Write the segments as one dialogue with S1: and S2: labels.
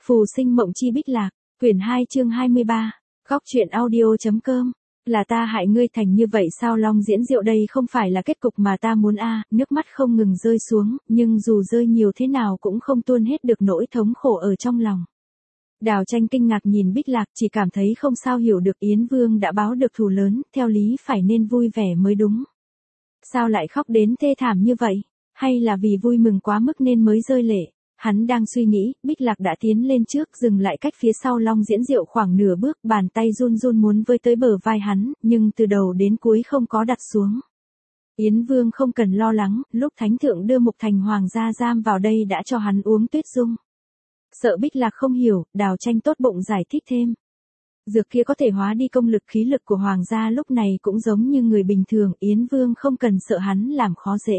S1: Phù sinh mộng chi Bích Lạc, quyển 2 chương 23, góc truyện audio.com. Là ta hại ngươi thành như vậy sao? Long Diễn Diệu, đây không phải là kết cục mà ta muốn a. Nước mắt không ngừng rơi xuống, nhưng dù rơi nhiều thế nào cũng không tuôn hết được nỗi thống khổ ở trong lòng. Đào Tranh kinh ngạc nhìn Bích Lạc, chỉ cảm thấy không sao hiểu được. Yến Vương đã báo được thù lớn, theo lý phải nên vui vẻ mới đúng. Sao lại khóc đến thê thảm như vậy? Hay là vì vui mừng quá mức nên mới rơi lệ? Hắn đang suy nghĩ, Bích Lạc đã tiến lên trước, dừng lại cách phía sau Long Diễn Diệu khoảng nửa bước, bàn tay run run muốn với tới bờ vai hắn, nhưng từ đầu đến cuối không có đặt xuống. Yến Vương không cần lo lắng, lúc Thánh Thượng đưa Mục Thành Hoàng gia giam vào đây đã cho hắn uống tuyết dung. Sợ Bích Lạc không hiểu, Đào Tranh tốt bụng giải thích thêm. Dược kia có thể hóa đi công lực khí lực của Hoàng gia lúc này cũng giống như người bình thường, Yến Vương không cần sợ hắn làm khó dễ.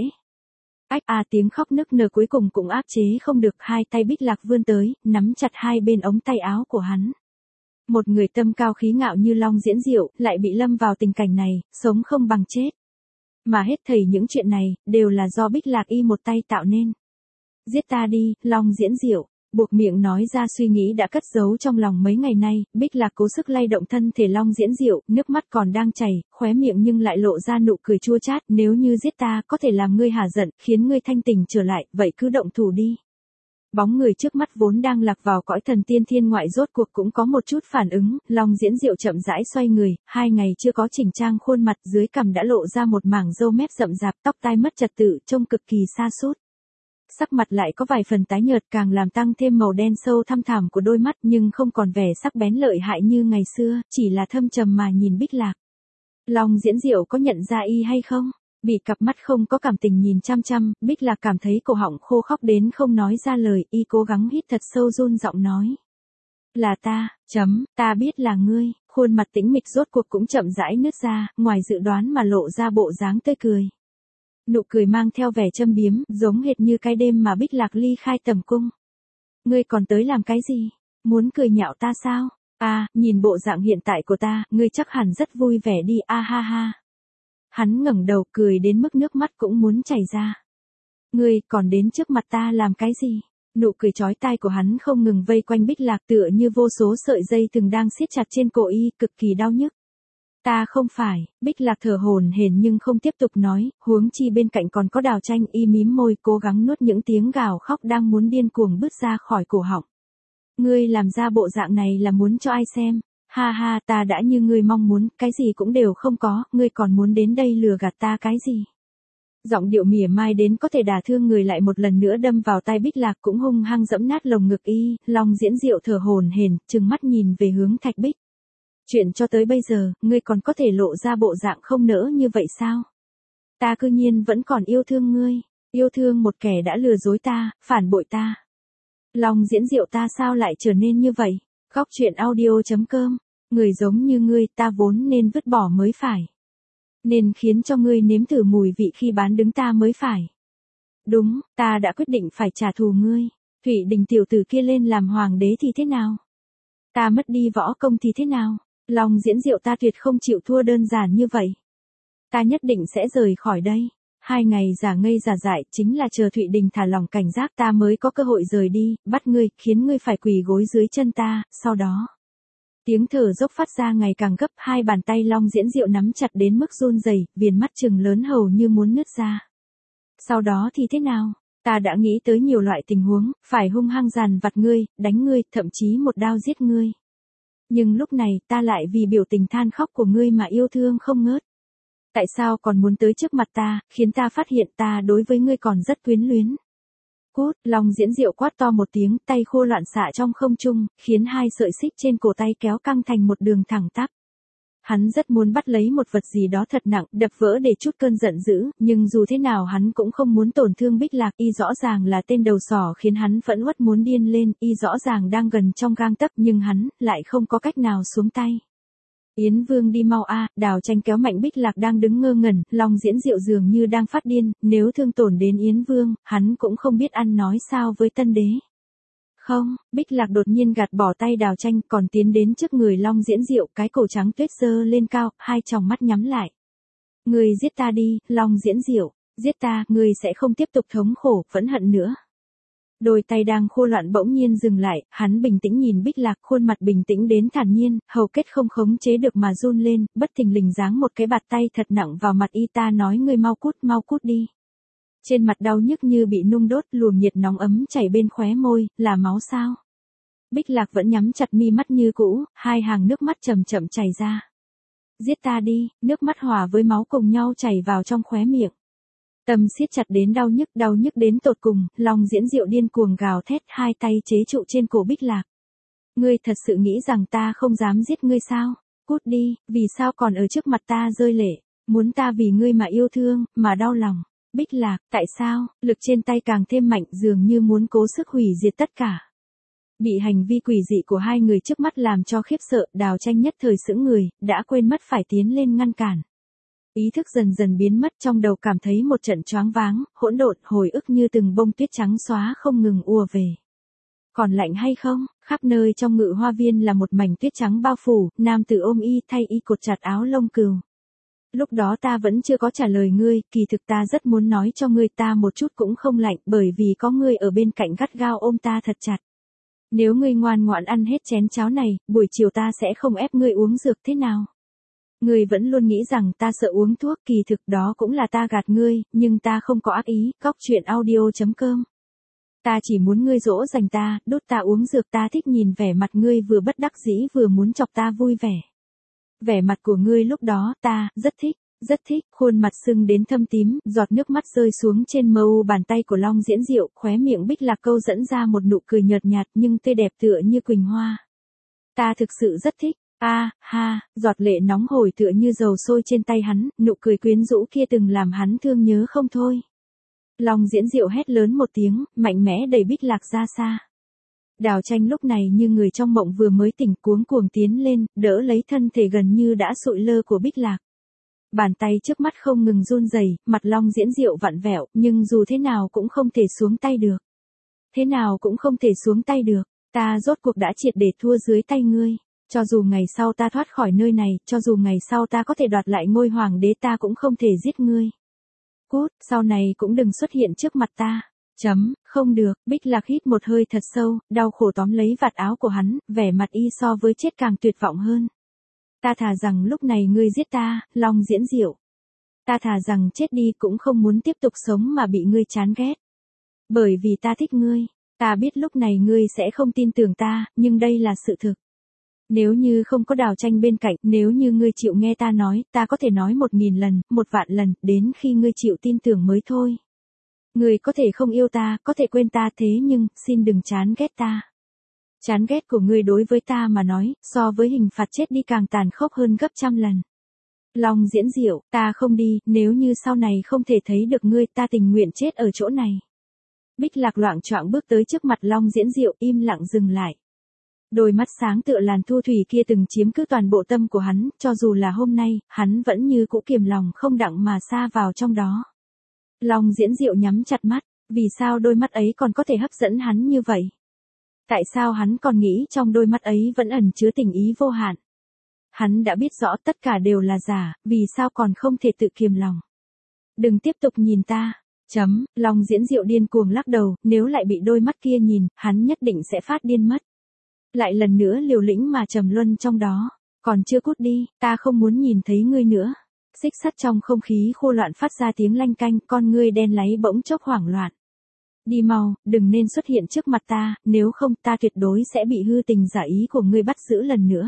S1: Tiếng khóc nức nở cuối cùng cũng áp chế không được, hai tay Bích Lạc vươn tới, nắm chặt hai bên ống tay áo của hắn. Một người tâm cao khí ngạo như Long Diễn Diệu, lại bị lâm vào tình cảnh này, sống không bằng chết. Mà hết thảy những chuyện này, đều là do Bích Lạc y một tay tạo nên. Giết ta đi, Long Diễn Diệu. Buộc miệng nói ra suy nghĩ đã cất giấu trong lòng mấy ngày nay, Bích Lạc cố sức lay động thân thể Long Diễn Diệu, nước mắt còn đang chảy, khóe miệng nhưng lại lộ ra nụ cười chua chát, nếu như giết ta có thể làm ngươi hả giận, khiến ngươi thanh tỉnh trở lại, vậy cứ động thủ đi. Bóng người trước mắt vốn đang lạc vào cõi thần tiên thiên ngoại rốt cuộc cũng có một chút phản ứng, Long Diễn Diệu chậm rãi xoay người, 2 ngày chưa có chỉnh trang khuôn mặt, dưới cằm đã lộ ra một mảng râu mép rậm rạp, tóc tai mất trật tự, trông cực kỳ sa sút. Sắc mặt lại có vài phần tái nhợt, càng làm tăng thêm màu đen sâu thăm thẳm của đôi mắt, nhưng không còn vẻ sắc bén lợi hại như ngày xưa, chỉ là thâm trầm mà nhìn Bích Lạc. Long Diễn Diệu có nhận ra y hay không? Bị cặp mắt không có cảm tình nhìn chăm chăm, Bích Lạc cảm thấy cổ họng khô khóc đến không nói ra lời, y cố gắng hít thật sâu run giọng nói. Là ta, ta biết là ngươi. Khuôn mặt tĩnh mịch rốt cuộc cũng chậm rãi nứt ra, ngoài dự đoán mà lộ ra bộ dáng tươi cười. Nụ cười mang theo vẻ châm biếm, giống hệt như cái đêm mà Bích Lạc ly khai tầm cung. Ngươi còn tới làm cái gì? Muốn cười nhạo ta sao? Nhìn bộ dạng hiện tại của ta, ngươi chắc hẳn rất vui vẻ đi, ha ha. Hắn ngẩng đầu cười đến mức nước mắt cũng muốn chảy ra. Ngươi còn đến trước mặt ta làm cái gì? Nụ cười chói tai của hắn không ngừng vây quanh Bích Lạc, tựa như vô số sợi dây từng đang siết chặt trên cổ y, cực kỳ đau nhức. Ta không phải. Bích Lạc thở hổn hển nhưng không tiếp tục nói, huống chi bên cạnh còn có Đào Tranh, y mím môi cố gắng nuốt những tiếng gào khóc đang muốn điên cuồng bứt ra khỏi cổ họng. Ngươi làm ra bộ dạng này là muốn cho ai xem? Ha ha, ta đã như ngươi mong muốn, cái gì cũng đều không có, ngươi còn muốn đến đây lừa gạt ta cái gì? Giọng điệu mỉa mai đến có thể đả thương người lại một lần nữa đâm vào tai Bích Lạc, cũng hung hăng giẫm nát lồng ngực y. Long Diễn Diệu thở hổn hển, trừng mắt nhìn về hướng Thạch Bích. Chuyện cho tới bây giờ, ngươi còn có thể lộ ra bộ dạng không nỡ như vậy sao? Ta cư nhiên vẫn còn yêu thương ngươi, yêu thương một kẻ đã lừa dối ta, phản bội ta. Long Diễn Diệu, ta sao lại trở nên như vậy? Góc truyện audio.com, người giống như ngươi ta vốn nên vứt bỏ mới phải. Nên khiến cho ngươi nếm thử mùi vị khi bán đứng ta mới phải. Đúng, ta đã quyết định phải trả thù ngươi. Thủy Đình tiểu tử kia lên làm hoàng đế thì thế nào? Ta mất đi võ công thì thế nào? Long Diễn Diệu, ta tuyệt không chịu thua đơn giản như vậy. Ta nhất định sẽ rời khỏi đây. 2 ngày giả ngây giả dại, chính là chờ Thụy Đình thả lỏng cảnh giác ta mới có cơ hội rời đi, bắt ngươi, khiến ngươi phải quỳ gối dưới chân ta, sau đó. Tiếng thở dốc phát ra ngày càng gấp, hai bàn tay Long Diễn Diệu nắm chặt đến mức run rẩy, viền mắt trừng lớn hầu như muốn nứt ra. Sau đó thì thế nào? Ta đã nghĩ tới nhiều loại tình huống, phải hung hăng dằn vặt ngươi, đánh ngươi, thậm chí một đao giết ngươi. Nhưng lúc này ta lại vì biểu tình than khóc của ngươi mà yêu thương không ngớt. Tại sao còn muốn tới trước mặt ta, khiến ta phát hiện ta đối với ngươi còn rất quyến luyến. Cút, Long Diễn Diệu quát to một tiếng, tay khô loạn xạ trong không trung, khiến hai sợi xích trên cổ tay kéo căng thành một đường thẳng tắp. Hắn rất muốn bắt lấy một vật gì đó thật nặng, đập vỡ để chút cơn giận dữ, nhưng dù thế nào hắn cũng không muốn tổn thương Bích Lạc, y rõ ràng là tên đầu sỏ khiến hắn phẫn uất muốn điên lên, y rõ ràng đang gần trong gang tấc nhưng hắn lại không có cách nào xuống tay. Yến Vương đi mau a. Đào Tranh kéo mạnh Bích Lạc đang đứng ngơ ngẩn, Long Diễn Diệu dường như đang phát điên, nếu thương tổn đến Yến Vương, hắn cũng không biết ăn nói sao với tân đế. Không, Bích Lạc đột nhiên gạt bỏ tay Đào Tranh, còn tiến đến trước người Long Diễn Diệu, cái cổ trắng tuyết giơ lên cao, hai tròng mắt nhắm lại. Ngươi giết ta đi, Long Diễn Diệu, giết ta, ngươi sẽ không tiếp tục thống khổ, phẫn hận nữa. Đôi tay đang khô loạn bỗng nhiên dừng lại, hắn bình tĩnh nhìn Bích Lạc, khuôn mặt bình tĩnh đến thản nhiên, hầu kết không khống chế được mà run lên, bất thình lình giáng một cái bạt tay thật nặng vào mặt y, ta nói ngươi mau cút đi. Trên mặt đau nhức như bị nung đốt, luồng nhiệt nóng ấm chảy bên khóe môi, là máu sao? Bích Lạc vẫn nhắm chặt mi mắt như cũ, hai hàng nước mắt chậm chậm chảy ra. Giết ta đi, nước mắt hòa với máu cùng nhau chảy vào trong khóe miệng. Tâm siết chặt đến đau nhức đến tột cùng, Long Diễn Diệu điên cuồng gào thét, hai tay chế trụ trên cổ Bích Lạc. Ngươi thật sự nghĩ rằng ta không dám giết ngươi sao? Cút đi, vì sao còn ở trước mặt ta rơi lệ? Muốn ta vì ngươi mà yêu thương, mà đau lòng. Bích Lạc, tại sao? Lực trên tay càng thêm mạnh, dường như muốn cố sức hủy diệt tất cả. Bị hành vi quỷ dị của hai người trước mắt làm cho khiếp sợ, Đào Tranh nhất thời sững người, đã quên mất phải tiến lên ngăn cản. Ý thức dần dần biến mất, trong đầu cảm thấy một trận choáng váng, hỗn độn, hồi ức như từng bông tuyết trắng xóa không ngừng ùa về. Còn lạnh hay không? Khắp nơi trong Ngự Hoa Viên là một mảnh tuyết trắng bao phủ, nam tử ôm y thay y cột chặt áo lông cừu. Lúc đó ta vẫn chưa có trả lời ngươi, kỳ thực ta rất muốn nói cho ngươi ta một chút cũng không lạnh, bởi vì có ngươi ở bên cạnh gắt gao ôm ta thật chặt. Nếu ngươi ngoan ngoãn ăn hết chén cháo này, buổi chiều ta sẽ không ép ngươi uống dược thế nào. Ngươi vẫn luôn nghĩ rằng ta sợ uống thuốc, kỳ thực đó cũng là ta gạt ngươi, nhưng ta không có ác ý. Cóc truyện audio.com. Ta chỉ muốn ngươi dỗ dành ta, đút ta uống dược, ta thích nhìn vẻ mặt ngươi vừa bất đắc dĩ vừa muốn chọc ta vui vẻ. Vẻ mặt của ngươi lúc đó, ta, rất thích, khuôn mặt sưng đến thâm tím, giọt nước mắt rơi xuống trên mờ u bàn tay của Long Diễn Diệu, khóe miệng Bích Lạc câu dẫn ra một nụ cười nhợt nhạt nhưng tươi đẹp tựa như quỳnh hoa. Ta thực sự rất thích, giọt lệ nóng hổi tựa như dầu sôi trên tay hắn, nụ cười quyến rũ kia từng làm hắn thương nhớ không thôi. Long Diễn Diệu hét lớn một tiếng, mạnh mẽ đẩy Bích Lạc ra xa. Đào Tranh lúc này như người trong mộng vừa mới tỉnh, cuống cuồng tiến lên, đỡ lấy thân thể gần như đã sụi lơ của Bích Lạc. Bàn tay trước mắt không ngừng run rẩy, mặt Long Diễn Diệu vặn vẹo, nhưng dù thế nào cũng không thể xuống tay được. Ta rốt cuộc đã triệt để thua dưới tay ngươi. Cho dù ngày sau ta thoát khỏi nơi này, cho dù ngày sau ta có thể đoạt lại ngôi hoàng đế, ta cũng không thể giết ngươi. Cút, sau này cũng đừng xuất hiện trước mặt ta. Không được, Bích Lạc hít một hơi thật sâu, đau khổ tóm lấy vạt áo của hắn, vẻ mặt y so với chết càng tuyệt vọng hơn. Ta thà rằng lúc này ngươi giết ta, Long Diễn Diệu. Ta thà rằng chết đi cũng không muốn tiếp tục sống mà bị ngươi chán ghét. Bởi vì ta thích ngươi, ta biết lúc này ngươi sẽ không tin tưởng ta, nhưng đây là sự thực. Nếu như không có Đào Tranh bên cạnh, nếu như ngươi chịu nghe ta nói, ta có thể nói 1000 lần, 1.000.000 lần, đến khi ngươi chịu tin tưởng mới thôi. Ngươi có thể không yêu ta, có thể quên ta, thế nhưng, xin đừng chán ghét ta. Chán ghét của ngươi đối với ta mà nói, so với hình phạt chết đi càng tàn khốc hơn gấp trăm lần. Long Diễn Diệu, ta không đi, nếu như sau này không thể thấy được ngươi, ta tình nguyện chết ở chỗ này. Bích Lạc loạng choạng bước tới trước mặt Long Diễn Diệu, im lặng dừng lại. Đôi mắt sáng tựa làn thu thủy kia từng chiếm cứ toàn bộ tâm của hắn, cho dù là hôm nay, hắn vẫn như cũ kiềm lòng không đặng mà sa vào trong đó. Long Diễn Diệu nhắm chặt mắt, vì sao đôi mắt ấy còn có thể hấp dẫn hắn như vậy? Tại sao hắn còn nghĩ trong đôi mắt ấy vẫn ẩn chứa tình ý vô hạn? Hắn đã biết rõ tất cả đều là giả, vì sao còn không thể tự kiềm lòng? Đừng tiếp tục nhìn ta. Long Diễn Diệu điên cuồng lắc đầu, nếu lại bị đôi mắt kia nhìn, hắn nhất định sẽ phát điên mất. Lại lần nữa liều lĩnh mà trầm luân trong đó. Còn chưa cút đi, ta không muốn nhìn thấy ngươi nữa. Xích sắt trong không khí khô loạn phát ra tiếng lanh canh, con ngươi đen láy bỗng chốc hoảng loạn. Đi mau, đừng nên xuất hiện trước mặt ta, nếu không ta tuyệt đối sẽ bị hư tình giả ý của ngươi bắt giữ lần nữa.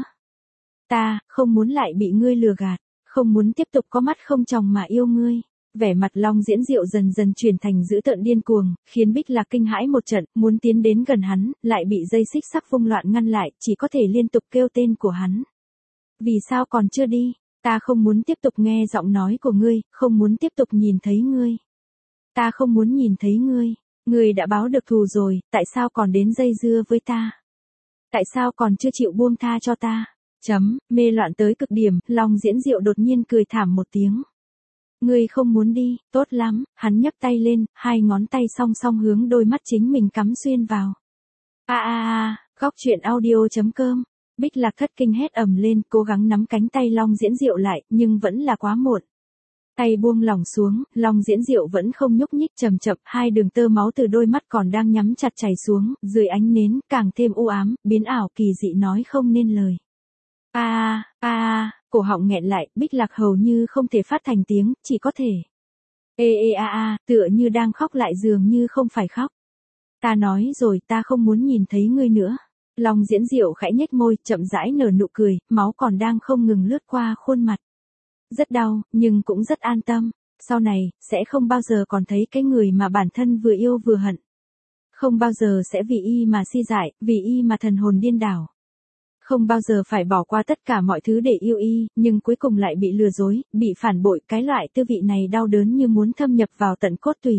S1: Ta, không muốn lại bị ngươi lừa gạt, không muốn tiếp tục có mắt không tròng mà yêu ngươi. Vẻ mặt Long Diễn Diệu dần dần chuyển thành dữ tợn điên cuồng, khiến Bích Lạc kinh hãi một trận, muốn tiến đến gần hắn, lại bị dây xích sắc vung loạn ngăn lại, chỉ có thể liên tục kêu tên của hắn. Vì sao còn chưa đi? Ta không muốn tiếp tục nghe giọng nói của ngươi, không muốn tiếp tục nhìn thấy ngươi. Ta không muốn nhìn thấy ngươi. Ngươi đã báo được thù rồi, tại sao còn đến dây dưa với ta? Tại sao còn chưa chịu buông tha cho ta? Mê loạn tới cực điểm, Long Diễn Diệu đột nhiên cười thảm một tiếng. Ngươi không muốn đi, tốt lắm, hắn nhấc tay lên, hai ngón tay song song hướng đôi mắt chính mình cắm xuyên vào. Cóc truyện audio.com. Bích Lạc thất kinh hét ầm lên, cố gắng nắm cánh tay Long Diễn Diệu lại, nhưng vẫn là quá muộn. Tay buông lỏng xuống, Long Diễn Diệu vẫn không nhúc nhích, chậm chậm, hai đường tơ máu từ đôi mắt còn đang nhắm chặt chảy xuống, dưới ánh nến, càng thêm u ám, biến ảo kỳ dị nói không nên lời. Cổ họng nghẹn lại, Bích Lạc hầu như không thể phát thành tiếng, chỉ có thể. Tựa như đang khóc lại dường như không phải khóc. Ta nói rồi, ta không muốn nhìn thấy ngươi nữa. Long Diễn Diệu khẽ nhếch môi, chậm rãi nở nụ cười, máu còn đang không ngừng lướt qua khuôn mặt. Rất đau, nhưng cũng rất an tâm. Sau này, sẽ không bao giờ còn thấy cái người mà bản thân vừa yêu vừa hận. Không bao giờ sẽ vì y mà si dại, vì y mà thần hồn điên đảo. Không bao giờ phải bỏ qua tất cả mọi thứ để yêu y, nhưng cuối cùng lại bị lừa dối, bị phản bội, cái loại tư vị này đau đớn như muốn thâm nhập vào tận cốt tủy.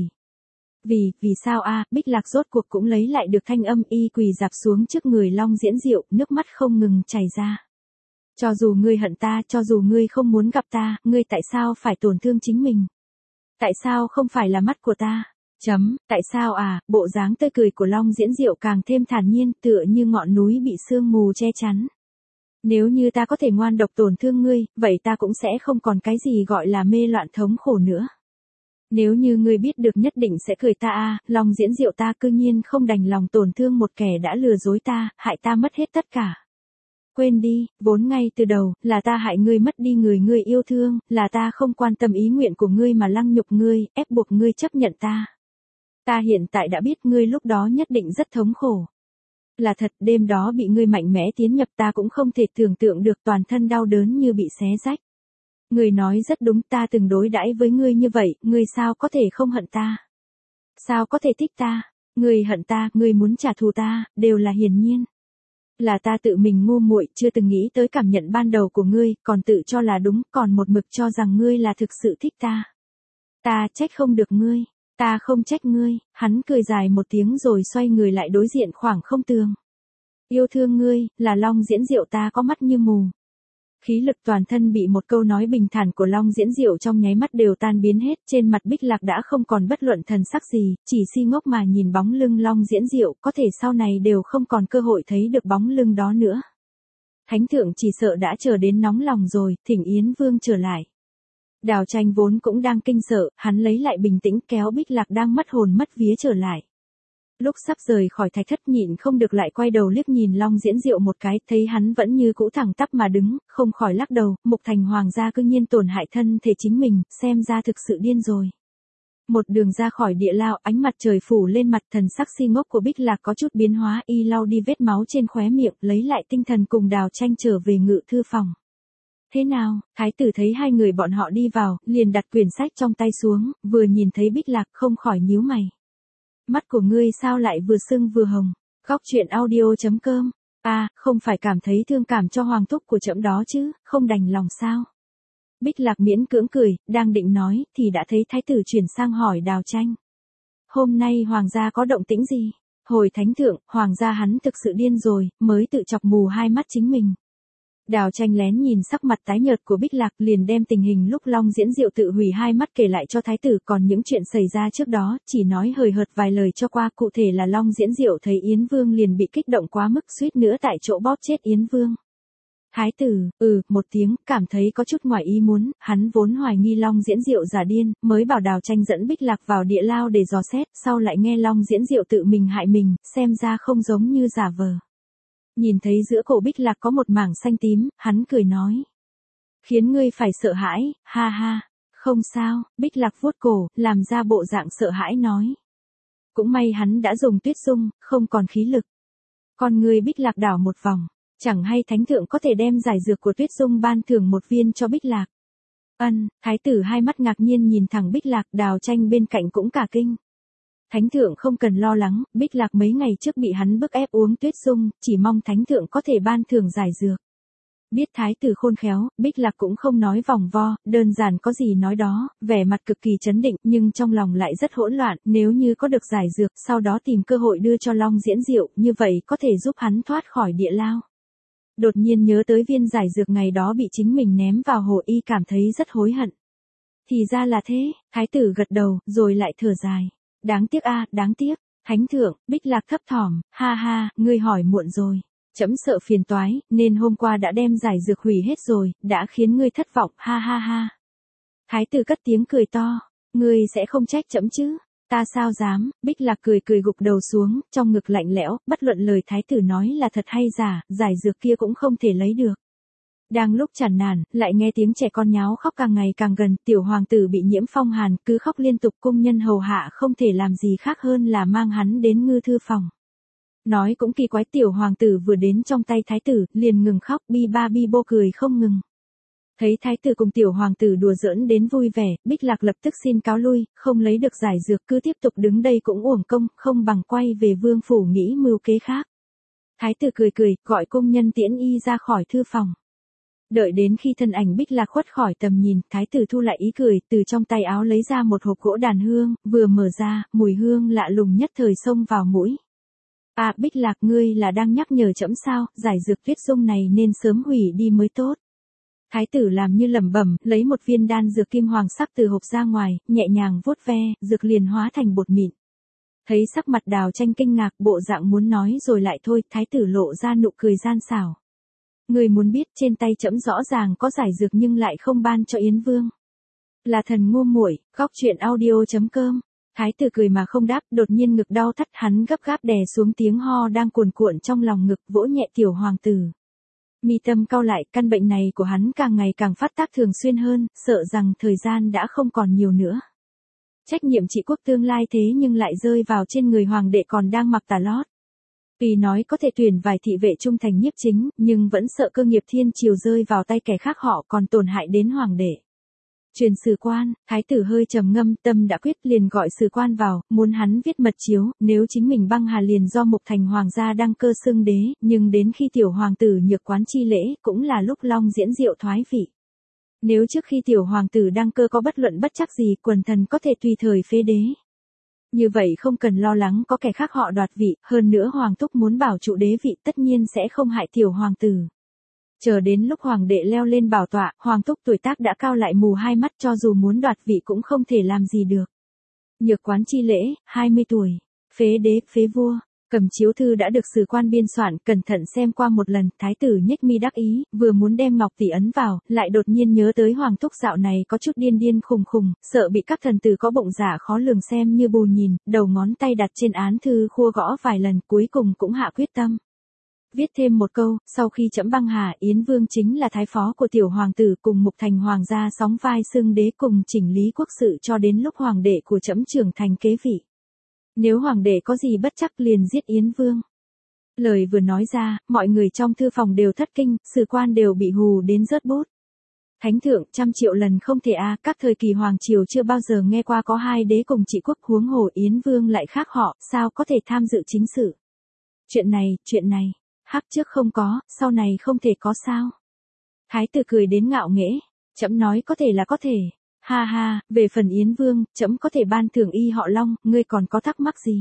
S1: Vì sao Bích Lạc rốt cuộc cũng lấy lại được thanh âm, y quỳ rạp xuống trước người Long Diễn Diệu, nước mắt không ngừng chảy ra. Cho dù ngươi hận ta, cho dù ngươi không muốn gặp ta, ngươi tại sao phải tổn thương chính mình? Tại sao không phải là mắt của ta? Tại sao bộ dáng tươi cười của Long Diễn Diệu càng thêm thản nhiên, tựa như ngọn núi bị sương mù che chắn. Nếu như ta có thể ngoan độc tổn thương ngươi, vậy ta cũng sẽ không còn cái gì gọi là mê loạn thống khổ nữa. Nếu như ngươi biết được nhất định sẽ cười ta Long Diễn Diệu, ta cư nhiên không đành lòng tổn thương một kẻ đã lừa dối ta, hại ta mất hết tất cả. Quên đi, vốn ngay từ đầu, là ta hại ngươi mất đi người ngươi yêu thương, là ta không quan tâm ý nguyện của ngươi mà lăng nhục ngươi, ép buộc ngươi chấp nhận ta. Ta hiện tại đã biết ngươi lúc đó nhất định rất thống khổ. Là thật, đêm đó bị ngươi mạnh mẽ tiến nhập, ta cũng không thể tưởng tượng được, toàn thân đau đớn như bị xé rách. Ngươi nói rất đúng, ta từng đối đãi với ngươi như vậy, ngươi sao có thể không hận ta? Sao có thể thích ta? Ngươi hận ta, ngươi muốn trả thù ta, đều là hiển nhiên. Là ta tự mình ngu muội, chưa từng nghĩ tới cảm nhận ban đầu của ngươi, còn tự cho là đúng, còn một mực cho rằng ngươi là thực sự thích ta. Ta trách không được ngươi, ta không trách ngươi. Hắn cười dài một tiếng rồi xoay người lại đối diện khoảng không tường. Yêu thương ngươi, là Long Diễn Diệu, ta có mắt như mù. Khí lực toàn thân bị một câu nói bình thản của Long Diễn Diệu trong nháy mắt đều tan biến hết, trên mặt Bích Lạc đã không còn bất luận thần sắc gì, chỉ si ngốc mà nhìn bóng lưng Long Diễn Diệu, có thể sau này đều không còn cơ hội thấy được bóng lưng đó nữa. Thánh thượng chỉ sợ đã chờ đến nóng lòng rồi, thỉnh Yến Vương trở lại. Đào Tranh vốn cũng đang kinh sợ, hắn lấy lại bình tĩnh, kéo Bích Lạc đang mất hồn mất vía trở lại. Lúc sắp rời khỏi thạch thất, nhịn không được lại quay đầu liếc nhìn Long Diễn Diệu một cái, thấy hắn vẫn như cũ thẳng tắp mà đứng, không khỏi lắc đầu, Mục Thành hoàng gia cư nhiên tổn hại thân thể chính mình, xem ra thực sự điên rồi. Một đường ra khỏi địa lao, ánh mặt trời phủ lên mặt, thần sắc si ngốc của Bích Lạc có chút biến hóa, y lau đi vết máu trên khóe miệng, lấy lại tinh thần cùng Đào Tranh trở về ngự thư phòng. Thế nào? Thái tử thấy hai người bọn họ đi vào, liền đặt quyển sách trong tay xuống, vừa nhìn thấy Bích Lạc không khỏi nhíu mày. Mắt của ngươi sao lại vừa sưng vừa hồng? Góc truyện audio.com. Không phải cảm thấy thương cảm cho hoàng thúc của trẫm đó chứ, không đành lòng sao? Bích Lạc miễn cưỡng cười, đang định nói, thì đã thấy thái tử chuyển sang hỏi Đào Tranh. Hôm nay hoàng gia có động tĩnh gì? Hồi thánh thượng, hoàng gia hắn thực sự điên rồi, mới tự chọc mù hai mắt chính mình. Đào Tranh lén nhìn sắc mặt tái nhợt của Bích Lạc, liền đem tình hình lúc Long Diễn Diệu tự hủy hai mắt kể lại cho thái tử, còn những chuyện xảy ra trước đó, chỉ nói hời hợt vài lời cho qua, cụ thể là Long Diễn Diệu thấy Yến Vương liền bị kích động quá mức, suýt nữa tại chỗ bóp chết Yến Vương. Thái tử, một tiếng, cảm thấy có chút ngoài ý muốn, hắn vốn hoài nghi Long Diễn Diệu giả điên, mới bảo Đào Tranh dẫn Bích Lạc vào địa lao để dò xét, sau lại nghe Long Diễn Diệu tự mình hại mình, xem ra không giống như giả vờ. Nhìn thấy giữa cổ Bích Lạc có một mảng xanh tím, hắn cười nói. Khiến ngươi phải sợ hãi, ha ha. Không sao, Bích Lạc vuốt cổ, làm ra bộ dạng sợ hãi nói. Cũng may hắn đã dùng tuyết dung, không còn khí lực. Con ngươi Bích Lạc đảo một vòng. Chẳng hay thánh thượng có thể đem giải dược của tuyết dung ban thưởng một viên cho Bích Lạc. Thái tử hai mắt ngạc nhiên nhìn thẳng Bích Lạc, Đào Tranh bên cạnh cũng cả kinh. Thánh thượng không cần lo lắng, Bích Lạc mấy ngày trước bị hắn bức ép uống tuyết dung, chỉ mong thánh thượng có thể ban thưởng giải dược. Biết thái tử khôn khéo, Bích Lạc cũng không nói vòng vo, đơn giản có gì nói đó, vẻ mặt cực kỳ trấn định, nhưng trong lòng lại rất hỗn loạn, nếu như có được giải dược, sau đó tìm cơ hội đưa cho Long Diễn Diệu, như vậy có thể giúp hắn thoát khỏi địa lao. Đột nhiên nhớ tới viên giải dược ngày đó bị chính mình ném vào hồ, y cảm thấy rất hối hận. Thì ra là thế, thái tử gật đầu, rồi lại thở dài. Đáng tiếc đáng tiếc. Thánh thượng, Bích Lạc thấp thỏm, ha ha, ngươi hỏi muộn rồi. Trẫm sợ phiền toái, nên hôm qua đã đem giải dược hủy hết rồi, đã khiến ngươi thất vọng, ha ha ha. Thái tử cất tiếng cười to, ngươi sẽ không trách trẫm chứ? Ta sao dám? Bích Lạc cười cười gục đầu xuống, trong ngực lạnh lẽo, bất luận lời thái tử nói là thật hay giả, giải dược kia cũng không thể lấy được. Đang lúc chản nản, lại nghe tiếng trẻ con nháo khóc càng ngày càng gần, tiểu hoàng tử bị nhiễm phong hàn, cứ khóc liên tục, cung nhân hầu hạ không thể làm gì khác hơn là mang hắn đến ngư thư phòng. Nói cũng kỳ quái, tiểu hoàng tử vừa đến trong tay thái tử, liền ngừng khóc, bi ba bi bô cười không ngừng. Thấy thái tử cùng tiểu hoàng tử đùa giỡn đến vui vẻ, Bích Lạc lập tức xin cáo lui, không lấy được giải dược cứ tiếp tục đứng đây cũng uổng công, không bằng quay về vương phủ nghĩ mưu kế khác. Thái tử cười cười, gọi cung nhân tiễn y ra khỏi thư phòng. Đợi đến khi thân ảnh Bích Lạc khuất khỏi tầm nhìn, thái tử thu lại ý cười, từ trong tay áo lấy ra một hộp gỗ đàn hương, vừa mở ra, mùi hương lạ lùng nhất thời xông vào mũi. À, Bích Lạc, ngươi là đang nhắc nhở trẫm sao, giải dược tuyết dung này nên sớm hủy đi mới tốt. Thái tử làm như lẩm bẩm, lấy một viên đan dược kim hoàng sắc từ hộp ra ngoài, nhẹ nhàng vuốt ve, dược liền hóa thành bột mịn. Thấy sắc mặt Đào Tranh kinh ngạc, bộ dạng muốn nói rồi lại thôi, thái tử lộ ra nụ cười gian xảo. Người muốn biết, trên tay trẫm rõ ràng có giải dược nhưng lại không ban cho Yến Vương. Là thần ngu muội. Góc truyện audio.com. Thái tử cười mà không đáp, đột nhiên ngực đau thắt, hắn gấp gáp đè xuống tiếng ho đang cuồn cuộn trong lòng ngực, vỗ nhẹ tiểu hoàng tử. Mi tâm cau lại, căn bệnh này của hắn càng ngày càng phát tác thường xuyên hơn, sợ rằng thời gian đã không còn nhiều nữa. Trách nhiệm trị quốc tương lai thế nhưng lại rơi vào trên người hoàng đệ còn đang mặc tà lót. Tuy nói có thể tuyển vài thị vệ trung thành nhiếp chính, nhưng vẫn sợ cơ nghiệp thiên triều rơi vào tay kẻ khác họ còn tổn hại đến hoàng đệ. Truyền sử quan, thái tử hơi trầm ngâm, tâm đã quyết, liền gọi sử quan vào, muốn hắn viết mật chiếu, nếu chính mình băng hà liền do Mục Thành hoàng gia đăng cơ xưng đế, nhưng đến khi tiểu hoàng tử nhược quán chi lễ, cũng là lúc Long Diễn Diệu thoái vị. Nếu trước khi tiểu hoàng tử đăng cơ có bất luận bất trắc gì, quần thần có thể tùy thời phế đế. Như vậy không cần lo lắng có kẻ khác họ đoạt vị, hơn nữa hoàng thúc muốn bảo trụ đế vị tất nhiên sẽ không hại tiểu hoàng tử. Chờ đến lúc hoàng đệ leo lên bảo tọa, hoàng thúc tuổi tác đã cao lại mù hai mắt, cho dù muốn đoạt vị cũng không thể làm gì được. Nhược quán chi lễ, 20 tuổi. Phế đế, phế vua. Cầm chiếu thư đã được sử quan biên soạn, cẩn thận xem qua một lần, thái tử nhếch mi đắc ý, vừa muốn đem ngọc tỷ ấn vào, lại đột nhiên nhớ tới hoàng thúc dạo này có chút điên điên khùng khùng, sợ bị các thần tử có bụng dạ khó lường xem như bù nhìn, đầu ngón tay đặt trên án thư khua gõ vài lần, cuối cùng cũng hạ quyết tâm. Viết thêm một câu, sau khi trẫm băng hà, Yến Vương chính là thái phó của tiểu hoàng tử, cùng Mục Thành hoàng gia sóng vai xưng đế, cùng chỉnh lý quốc sự cho đến lúc hoàng đệ của trẫm trưởng thành kế vị. Nếu hoàng đệ có gì bất chắc liền giết Yến Vương. Lời vừa nói ra, mọi người trong thư phòng đều thất kinh, sử quan đều bị hù đến rớt bút. Thánh thượng, 100 triệu lần không thể các thời kỳ hoàng triều chưa bao giờ nghe qua có hai đế cùng trị quốc, huống hồ Yến Vương lại khác họ, sao có thể tham dự chính sự. Chuyện này, hắc trước không có, sau này không thể có sao. Thái tử cười đến ngạo nghễ, trẫm nói có thể là có thể. Ha ha, về phần Yến Vương, trẫm có thể ban thưởng y họ Long, ngươi còn có thắc mắc gì?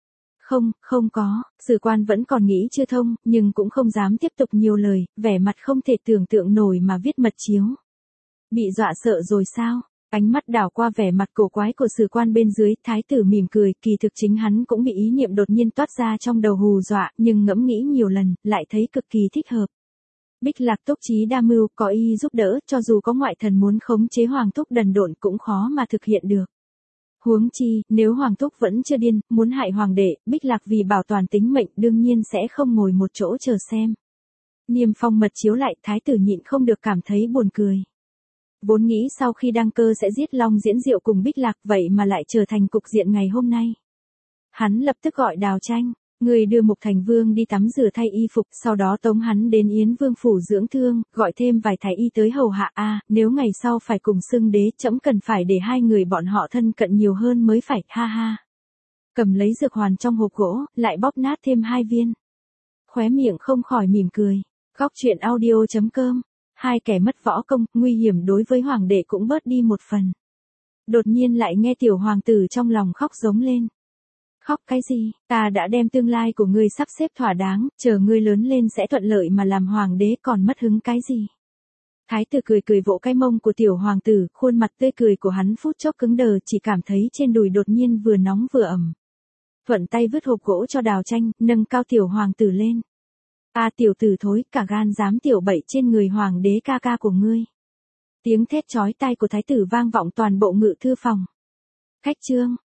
S1: Không có, sử quan vẫn còn nghĩ chưa thông, nhưng cũng không dám tiếp tục nhiều lời, vẻ mặt không thể tưởng tượng nổi mà viết mật chiếu. Bị dọa sợ rồi sao? Ánh mắt đảo qua vẻ mặt cổ quái của sử quan bên dưới, thái tử mỉm cười, kỳ thực chính hắn cũng bị ý niệm đột nhiên toát ra trong đầu hù dọa, nhưng ngẫm nghĩ nhiều lần, lại thấy cực kỳ thích hợp. Bích Lạc túc trí đa mưu, có y giúp đỡ, cho dù có ngoại thần muốn khống chế hoàng thúc đần độn cũng khó mà thực hiện được. Huống chi, nếu hoàng thúc vẫn chưa điên, muốn hại hoàng đệ, Bích Lạc vì bảo toàn tính mệnh đương nhiên sẽ không ngồi một chỗ chờ xem. Niêm phong mật chiếu lại, thái tử nhịn không được cảm thấy buồn cười. Vốn nghĩ sau khi đăng cơ sẽ giết Long Diễn Diệu cùng Bích Lạc, vậy mà lại trở thành cục diện ngày hôm nay. Hắn lập tức gọi Đào Tranh, người đưa Mục Thành Vương đi tắm rửa thay y phục, sau đó tống hắn đến Yến Vương phủ dưỡng thương, gọi thêm vài thái y tới hầu hạ nếu ngày sau phải cùng xưng đế, trẫm cần phải để hai người bọn họ thân cận nhiều hơn mới phải, ha ha. Cầm lấy dược hoàn trong hộp gỗ, lại bóp nát thêm 2 viên. Khóe miệng không khỏi mỉm cười. Góc truyện audio.com. Hai kẻ mất võ công, nguy hiểm đối với hoàng đệ cũng bớt đi một phần. Đột nhiên lại nghe tiểu hoàng tử trong lòng khóc giống lên. Khóc cái gì, ta đã đem tương lai của ngươi sắp xếp thỏa đáng, chờ ngươi lớn lên sẽ thuận lợi mà làm hoàng đế, còn mất hứng cái gì. Thái tử cười cười vỗ cái mông của tiểu hoàng tử, khuôn mặt tươi cười của hắn phút chốc cứng đờ, chỉ cảm thấy trên đùi đột nhiên vừa nóng vừa ẩm. Thuận tay vứt hộp gỗ cho Đào Tranh, nâng cao tiểu hoàng tử lên. Tiểu tử thối, cả gan dám tiểu bậy trên người hoàng đế ca ca của ngươi. Tiếng thét chói tai của thái tử vang vọng toàn bộ ngự thư phòng. Khách trương,